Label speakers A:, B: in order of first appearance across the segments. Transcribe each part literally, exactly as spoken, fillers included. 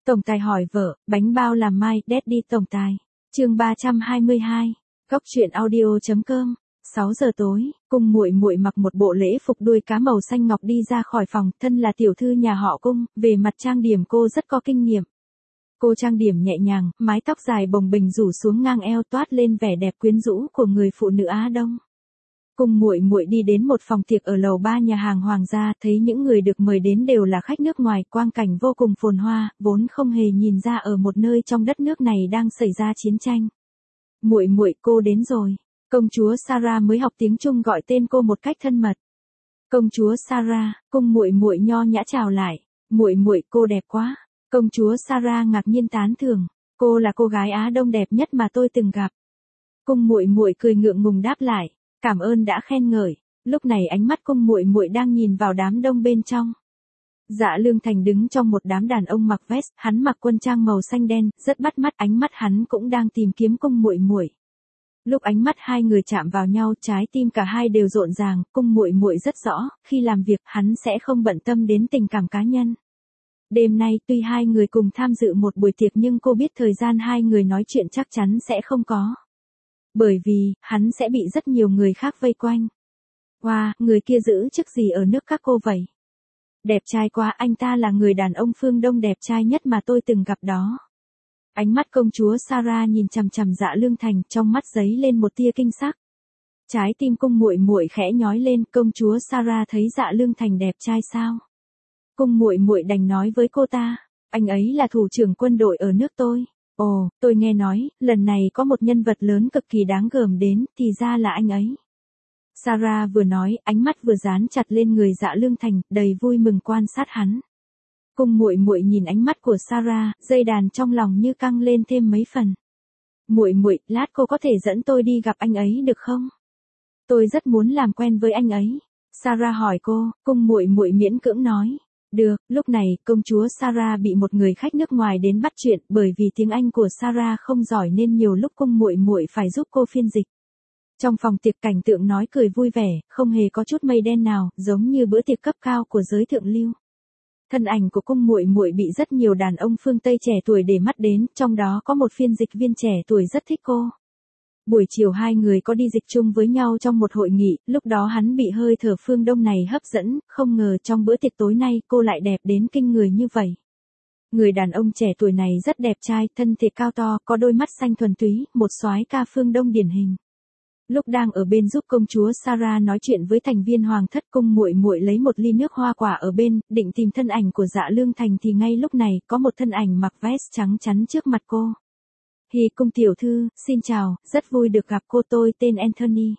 A: Tổng tài hỏi vợ, bánh bao làm mai, Daddy tổng tài. Chương ba trăm hai mươi hai. Góc truyện audio.com. sáu giờ tối, Cung Muội Muội mặc một bộ lễ phục đuôi cá màu xanh ngọc đi ra khỏi phòng, thân là tiểu thư nhà họ Cung, về mặt trang điểm cô rất có kinh nghiệm. Cô trang điểm nhẹ nhàng, mái tóc dài bồng bềnh rủ xuống ngang eo toát lên vẻ đẹp quyến rũ của người phụ nữ Á Đông. Cung Muội Muội đi đến một phòng tiệc ở lầu ba nhà hàng Hoàng gia, thấy những người được mời đến đều là khách nước ngoài, quang cảnh vô cùng phồn hoa, vốn không hề nhìn ra ở một nơi trong đất nước này đang xảy ra chiến tranh. Muội Muội, cô đến rồi. Công chúa Sarah mới học tiếng Trung gọi tên cô một cách thân mật. Công chúa Sarah, Cung Muội Muội nho nhã chào lại. Muội Muội, cô đẹp quá. Công chúa Sarah ngạc nhiên tán thưởng, cô là cô gái Á Đông đẹp nhất mà tôi từng gặp. Cung Muội Muội cười ngượng ngùng đáp lại, cảm ơn đã khen ngợi. Lúc này ánh mắt Cung Muội Muội đang nhìn vào đám đông bên trong. Dạ Lương Thành đứng trong một đám đàn ông mặc vest, hắn mặc quân trang màu xanh đen, rất bắt mắt, ánh mắt hắn cũng đang tìm kiếm Cung Muội Muội. Lúc ánh mắt hai người chạm vào nhau, trái tim cả hai đều rộn ràng, Cung Muội Muội rất rõ, khi làm việc hắn sẽ không bận tâm đến tình cảm cá nhân. Đêm nay tuy hai người cùng tham dự một buổi tiệc nhưng cô biết thời gian hai người nói chuyện chắc chắn sẽ không có. Bởi vì, hắn sẽ bị rất nhiều người khác vây quanh. Wow, người kia giữ chức gì ở nước các cô vậy? Đẹp trai quá, anh ta là người đàn ông phương Đông đẹp trai nhất mà tôi từng gặp đó. Ánh mắt công chúa Sarah nhìn chằm chằm Dạ Lương Thành, trong mắt giấy lên một tia kinh sắc. Trái tim Cung Muội Muội khẽ nhói lên, công chúa Sarah thấy Dạ Lương Thành đẹp trai sao? Cung Muội Muội đành nói với cô ta, anh ấy là thủ trưởng quân đội ở nước tôi. Ồ, tôi nghe nói, lần này có một nhân vật lớn cực kỳ đáng gờm đến, thì ra là anh ấy. Sarah vừa nói, ánh mắt vừa dán chặt lên người Dạ Lương Thành, đầy vui mừng quan sát hắn. Cung Muội Muội nhìn ánh mắt của Sarah, dây đàn trong lòng như căng lên thêm mấy phần. Muội Muội, lát cô có thể dẫn tôi đi gặp anh ấy được không? Tôi rất muốn làm quen với anh ấy. Sarah hỏi cô, Cung Muội Muội miễn cưỡng nói. Được, lúc này, công chúa Sarah bị một người khách nước ngoài đến bắt chuyện, bởi vì tiếng Anh của Sarah không giỏi nên nhiều lúc Cung Muội Muội phải giúp cô phiên dịch. Trong phòng tiệc cảnh tượng nói cười vui vẻ, không hề có chút mây đen nào, giống như bữa tiệc cấp cao của giới thượng lưu. Thân ảnh của Cung Muội Muội bị rất nhiều đàn ông phương Tây trẻ tuổi để mắt đến, trong đó có một phiên dịch viên trẻ tuổi rất thích cô. Buổi chiều hai người có đi dịch chung với nhau trong một hội nghị, lúc đó hắn bị hơi thở phương Đông này hấp dẫn, không ngờ trong bữa tiệc tối nay cô lại đẹp đến kinh người như vậy. Người đàn ông trẻ tuổi này rất đẹp trai, thân thể cao to, có đôi mắt xanh thuần túy, một soái ca phương Đông điển hình. Lúc đang ở bên giúp công chúa Sarah nói chuyện với thành viên hoàng thất, Cung Muội Muội lấy một ly nước hoa quả ở bên, định tìm thân ảnh của Dạ Lương Thành thì ngay lúc này, có một thân ảnh mặc vest trắng chắn trước mặt cô. Hi Cung tiểu thư, xin chào, rất vui được gặp cô, tôi tên Anthony.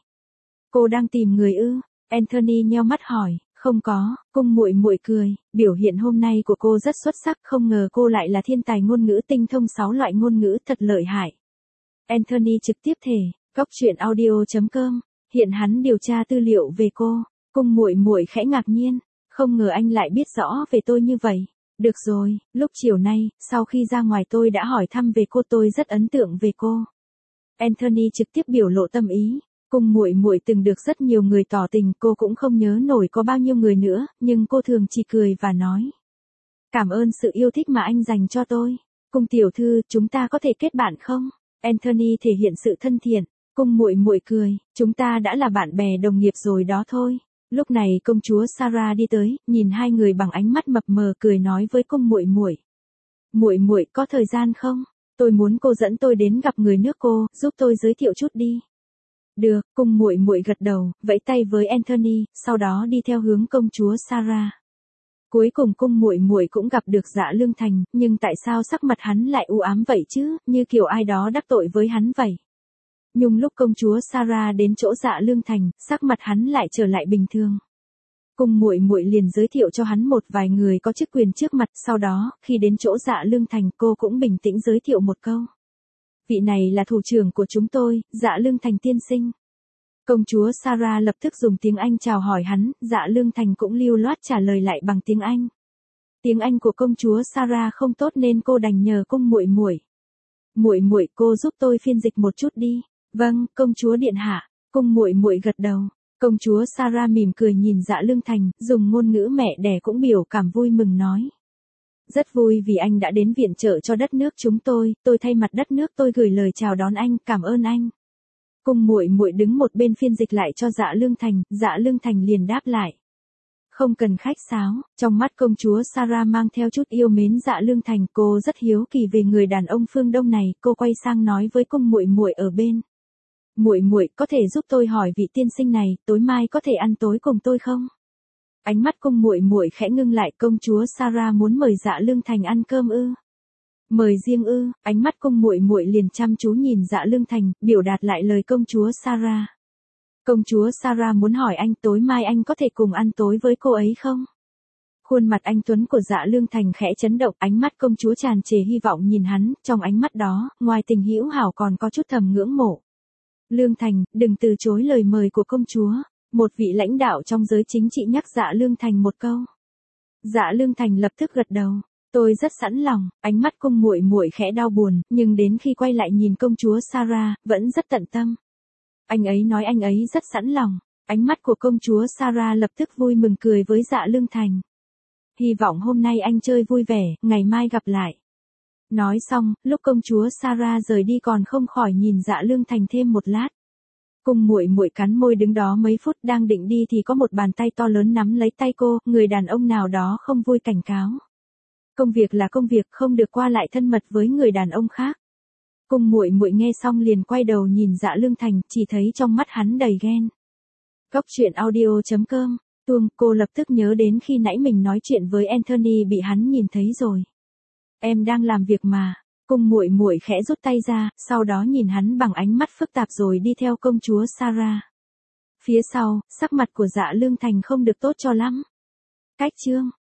A: Cô đang tìm người ư? Anthony nheo mắt hỏi, không có. Cung Muội Muội cười, biểu hiện hôm nay của cô rất xuất sắc, không ngờ cô lại là thiên tài ngôn ngữ tinh thông sáu loại ngôn ngữ, thật lợi hại. Anthony trực tiếp thề, góc truyện audio.com, hiện hắn điều tra tư liệu về cô. Cung Muội Muội khẽ ngạc nhiên, không ngờ anh lại biết rõ về tôi như vậy. Được rồi, lúc chiều nay, sau khi ra ngoài tôi đã hỏi thăm về cô, tôi rất ấn tượng về cô. Anthony trực tiếp biểu lộ tâm ý. Cung Muội Muội từng được rất nhiều người tỏ tình, cô cũng không nhớ nổi có bao nhiêu người nữa, nhưng cô thường chỉ cười và nói. Cảm ơn sự yêu thích mà anh dành cho tôi. Cung tiểu thư, chúng ta có thể kết bạn không? Anthony thể hiện sự thân thiện. Cung Muội Muội cười, chúng ta đã là bạn bè đồng nghiệp rồi đó thôi. Lúc này công chúa Sarah đi tới, nhìn hai người bằng ánh mắt mập mờ, cười nói với Cung Muội Muội. Muội Muội có thời gian không? Tôi muốn cô dẫn tôi đến gặp người nước cô, giúp tôi giới thiệu chút đi. Được, Cung Muội Muội gật đầu, vẫy tay với Anthony, sau đó đi theo hướng công chúa Sarah. Cuối cùng Cung Muội Muội cũng gặp được Dạ Lương Thành, nhưng tại sao sắc mặt hắn lại u ám vậy chứ, như kiểu ai đó đắc tội với hắn vậy. Nhưng lúc công chúa Sarah đến chỗ Dạ Lương Thành, sắc mặt hắn lại trở lại bình thường. Cung Muội Muội liền giới thiệu cho hắn một vài người có chức quyền trước mặt, sau đó, khi đến chỗ Dạ Lương Thành, cô cũng bình tĩnh giới thiệu một câu. Vị này là thủ trưởng của chúng tôi, Dạ Lương Thành tiên sinh. Công chúa Sarah lập tức dùng tiếng Anh chào hỏi hắn, Dạ Lương Thành cũng lưu loát trả lời lại bằng tiếng Anh. Tiếng Anh của công chúa Sarah không tốt nên cô đành nhờ Cung Muội Muội. Muội Muội, cô giúp tôi phiên dịch một chút đi. Vâng, công chúa điện hạ. Cung Muội Muội gật đầu. Công chúa Sarah mỉm cười nhìn Dạ Lương Thành, dùng ngôn ngữ mẹ đẻ cũng biểu cảm vui mừng nói. Rất vui vì anh đã đến viện trợ cho đất nước chúng tôi, tôi thay mặt đất nước tôi gửi lời chào đón anh, cảm ơn anh. Cung muội muội đứng một bên phiên dịch lại cho Dạ Lương Thành, Dạ Lương Thành liền đáp lại. Không cần khách sáo, trong mắt công chúa Sarah mang theo chút yêu mến Dạ Lương Thành, cô rất hiếu kỳ về người đàn ông phương Đông này, cô quay sang nói với cung muội muội ở bên. Muội muội có thể giúp tôi hỏi vị tiên sinh này, tối mai có thể ăn tối cùng tôi không? Ánh mắt cung muội muội khẽ ngưng lại, công chúa Sarah muốn mời Dạ Lương Thành ăn cơm ư? Mời riêng ư? Ánh mắt cung muội muội liền chăm chú nhìn Dạ Lương Thành, biểu đạt lại lời công chúa Sarah. Công chúa Sarah muốn hỏi anh tối mai anh có thể cùng ăn tối với cô ấy không? Khuôn mặt anh tuấn của Dạ Lương Thành khẽ chấn động, ánh mắt công chúa tràn trề hy vọng nhìn hắn, trong ánh mắt đó, ngoài tình hữu hảo còn có chút thầm ngưỡng mộ. Lương Thành, đừng từ chối lời mời của công chúa. Một vị lãnh đạo trong giới chính trị nhắc Dạ Lương Thành một câu. Dạ Lương Thành lập tức gật đầu. Tôi rất sẵn lòng, ánh mắt cung muội muội khẽ đau buồn, nhưng đến khi quay lại nhìn công chúa Sarah, vẫn rất tận tâm. Anh ấy nói anh ấy rất sẵn lòng. Ánh mắt của công chúa Sarah lập tức vui mừng cười với Dạ Lương Thành. Hy vọng hôm nay anh chơi vui vẻ, ngày mai gặp lại. Nói xong, lúc công chúa Sarah rời đi còn không khỏi nhìn Dạ Lương Thành thêm một lát. Cung muội muội cắn môi đứng đó mấy phút, đang định đi thì có một bàn tay to lớn nắm lấy tay cô, người đàn ông nào đó không vui cảnh cáo. Công việc là công việc, không được qua lại thân mật với người đàn ông khác. Cung muội muội nghe xong liền quay đầu nhìn Dạ Lương Thành, chỉ thấy trong mắt hắn đầy ghen. Góc truyện audio chấm com, tuông, cô lập tức nhớ đến khi nãy mình nói chuyện với Anthony bị hắn nhìn thấy rồi. Em đang làm việc mà. Cung muội muội khẽ rút tay ra, sau đó nhìn hắn bằng ánh mắt phức tạp rồi đi theo công chúa Sarah. Phía sau, sắc mặt của Dạ Lương Thành không được tốt cho lắm. Cách chương